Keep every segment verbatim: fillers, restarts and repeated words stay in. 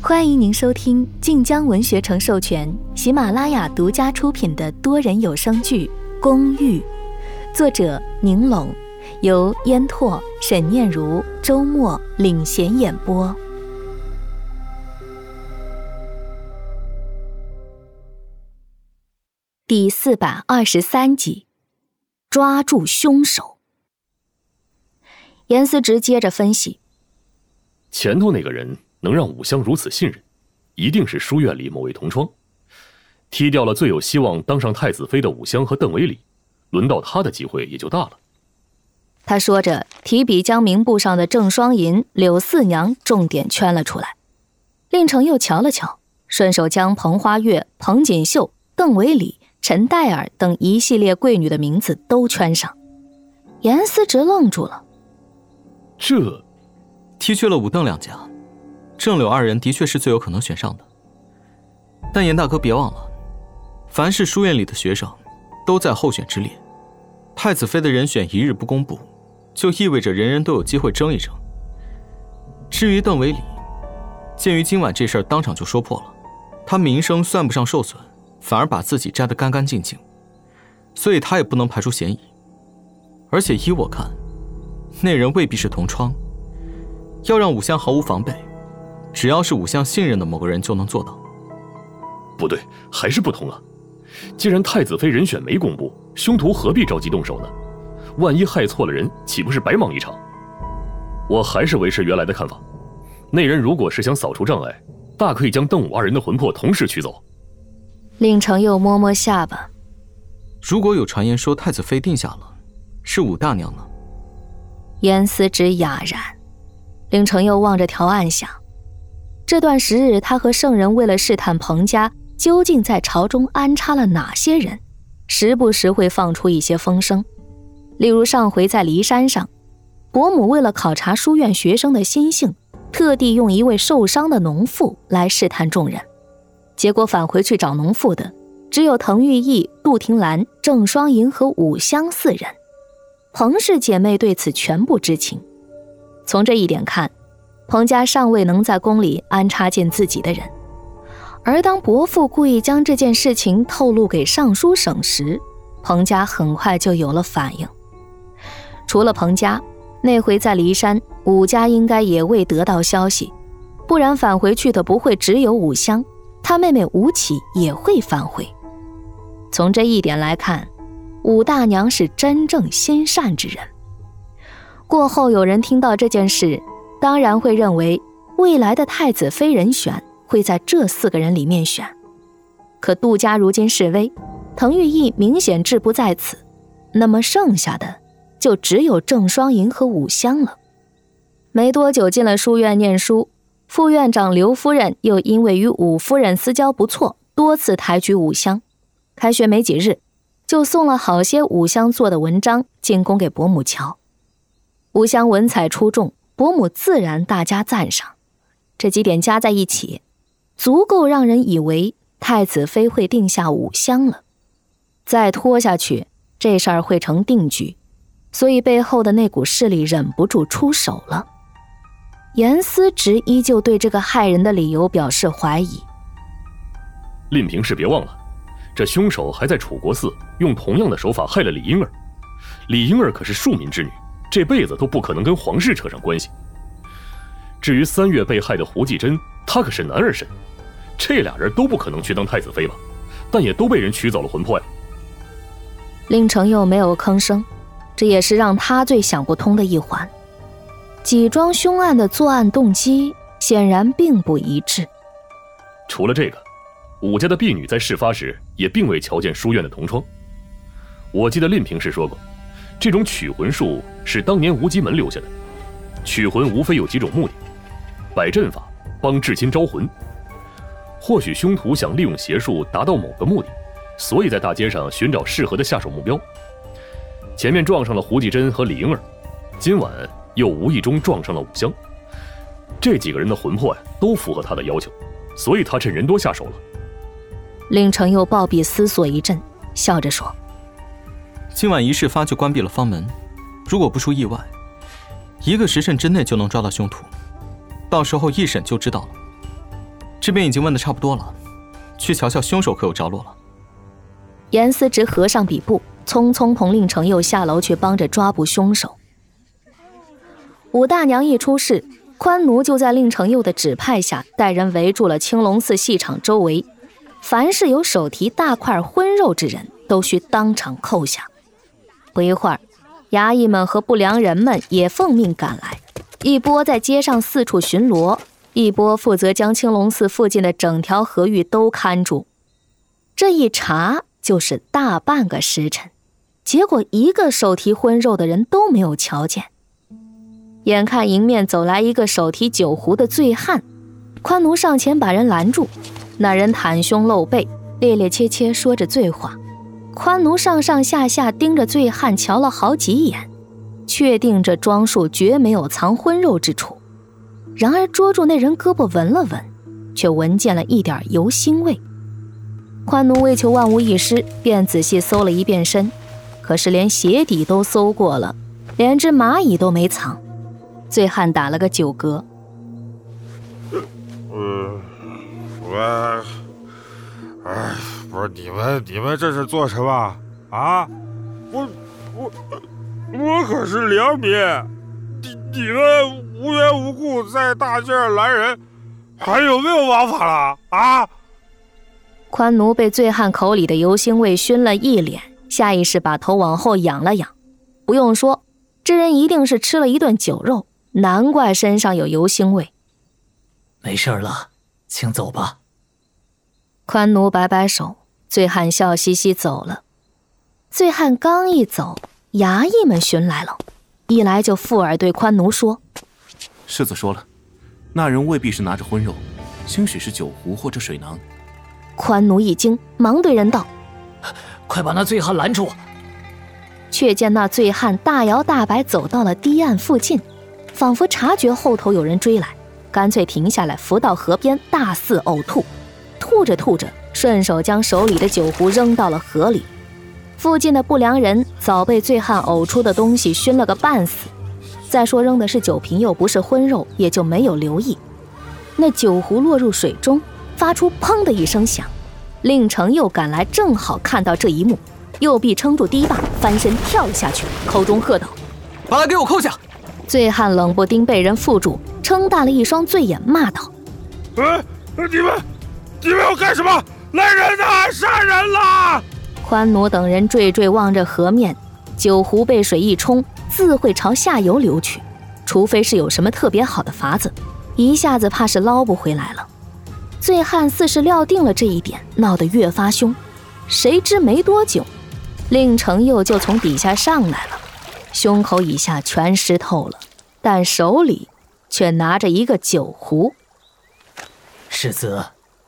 欢迎您收听晋江文学城授权、喜马拉雅独家出品的多人有声剧《公寓》，作者宁拢，由烟拓、沈念如、周末领衔演播。第四百二十三集，抓住凶手。严思直接着分析， 前头那个人能让武香如此信任，一定是书院里某位同窗。踢掉了最有希望当上太子妃的武香和邓维礼，轮到他的机会也就大了。 他说着，提笔将名簿上的郑双银、柳四娘重点圈了出来。令程又瞧了瞧，顺手将彭花月、彭锦绣、邓维礼、陈黛儿等一系列贵女的名字都圈上。严思直愣住了， 这踢去了武邓两家，郑柳二人的确是最有可能选上的。但严大哥别忘了，凡是书院里的学生都在候选之列，太子妃的人选一日不公布，就意味着人人都有机会争一争。至于邓维礼，鉴于今晚这事儿当场就说破了，他名声算不上受损，反而把自己摘得干干净净，所以他也不能排除嫌疑。而且依我看，那人未必是同窗，要让武香毫无防备，只要是武香信任的某个人就能做到。 不对，还是不同啊！既然太子妃人选没公布，凶徒何必着急动手呢？万一害错了人，岂不是白忙一场？我还是维持原来的看法，那人如果是想扫除障碍，大可以将邓武二人的魂魄同时取走。 令程又摸摸下巴， 如果有传言说太子妃定下了，是武大娘呢？ 严思直哑然。令程又望着条案想，这段时日他和圣人为了试探彭家究竟在朝中安插了哪些人，时不时会放出一些风声。例如上回在骊山上，伯母为了考察书院学生的心性，特地用一位受伤的农妇来试探众人，结果返回去找农妇的只有滕玉义、杜婷兰、郑双银和武香四人。彭氏姐妹对此全不知情。从这一点看，彭家尚未能在宫里安插进自己的人。而当伯父故意将这件事情透露给尚书省时，彭家很快就有了反应。除了彭家，那回在骊山，武家应该也未得到消息，不然返回去的不会只有武香，他妹妹武启也会返回。从这一点来看，武大娘是真正心善之人。过后有人听到这件事，当然会认为未来的太子妃人选会在这四个人里面选。可杜家如今示威，滕玉义明显志不在此，那么剩下的就只有郑双银和武香了。没多久进了书院念书，副院长刘夫人又因为与武夫人私交不错，多次抬举武香。开学没几日，就送了好些武香做的文章进宫给伯母瞧。武香文采出众，伯母自然大加赞赏。这几点加在一起，足够让人以为太子妃会定下武香了。再拖下去，这事儿会成定局，所以背后的那股势力忍不住出手了。严思直依旧对这个害人的理由表示怀疑。 令平是别忘了，这凶手还在楚国寺用同样的手法害了李婴儿。李婴儿可是庶民之女，这辈子都不可能跟皇室扯上关系。至于三月被害的胡继珍，她可是男儿身，这俩人都不可能去当太子妃吧，但也都被人取走了魂魄呀。 令程又没有吭声，这也是让他最想不通的一环。几桩凶案的作案动机显然并不一致。 除了这个，武家的婢女在事发时也并未瞧见书院的同窗。我记得令平时说过，这种取魂术是当年无极门留下的。取魂无非有几种目的：摆阵法，帮至亲招魂。或许凶徒想利用邪术达到某个目的，所以在大街上寻找适合的下手目标。前面撞上了胡继珍和李婴儿，今晚又无意中撞上了武香。这几个人的魂魄呀，都符合他的要求，所以他趁人多下手了。 令程又抱臂思索一阵，笑着说： 今晚一事发就关闭了方门，如果不出意外，一个时辰之内就能抓到凶徒，到时候一审就知道了。 这边已经问的差不多了，去瞧瞧凶手可有着落了。 严思直合上笔簿，匆匆同令程佑下楼去帮着抓捕凶手。武大娘一出事，宽奴就在令程佑的指派下，带人围住了青龙寺戏场周围，凡是有手提大块荤肉之人，都需当场扣下。不一会儿，衙役们和不良人们也奉命赶来，一波在街上四处巡逻，一波负责将青龙寺附近的整条河域都看住。这一查就是大半个时辰，结果一个手提荤肉的人都没有瞧见。眼看迎面走来一个手提酒壶的醉汉，宽奴上前把人拦住。那人袒胸露背，趔趔趄趄说着醉话。宽奴上上下下盯着醉汉瞧了好几眼，确定这装束绝没有藏荤肉之处。然而捉住那人胳膊闻了闻，却闻见了一点油腥味。宽奴为求万无一失，便仔细搜了一遍身，可是连鞋底都搜过了，连只蚂蚁都没藏。醉汉打了个酒嗝。 嗯，我，哎，不是你们，你们这是做什么啊？我，我，我可是良民，你你们无缘无故在大街上拦人，还有没有王法了啊？ 宽奴被醉汉口里的油腥味熏了一脸，下意识把头往后仰了仰。不用说，这人一定是吃了一顿酒肉。难怪身上有油腥味。 没事了，请走吧。 宽奴摆摆手，醉汉笑嘻嘻走了。醉汉刚一走，衙役们寻来了，一来就附耳对宽奴说： 世子说了，那人未必是拿着荤肉，兴许是酒壶或者水囊。 宽奴一惊，忙对人道： 快把那醉汉拦住。 却见那醉汉大摇大摆走到了堤岸附近，仿佛察觉后头有人追来，干脆停下来扶到河边，大肆呕吐。吐着吐着，顺手将手里的酒壶扔到了河里。附近的不良人早被醉汉呕出的东西熏了个半死，再说扔的是酒瓶又不是荤肉，也就没有留意。那酒壶落入水中，发出砰的一声响。令程佑赶来，正好看到这一幕，右臂撑住堤坝，翻身跳了下去，口中喝道： 把他给我扣下！ 醉汉冷不丁被人缚住，撑大了一双醉眼，骂道： 哎，你们你们要干什么？来人呐，杀人啦！ 宽奴等人惴惴望着河面，酒壶被水一冲，自会朝下游流去，除非是有什么特别好的法子，一下子怕是捞不回来了。醉汉似是料定了这一点，闹得越发凶。谁知没多久，令程佑就从底下上来了，胸口以下全湿透了，但手里却拿着一个酒壶。 世子，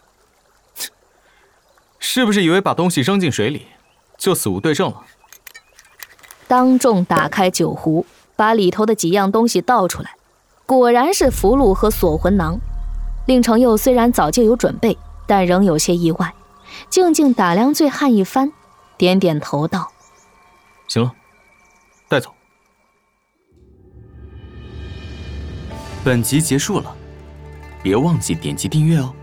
是不是以为把东西扔进水里就死无对证了？ 当众打开酒壶，把里头的几样东西倒出来，果然是符箓和锁魂囊。令程佑虽然早就有准备，但仍有些意外，静静打量醉汉一番，点点头道： 行了，带走。 本集结束了，别忘记点击订阅哦。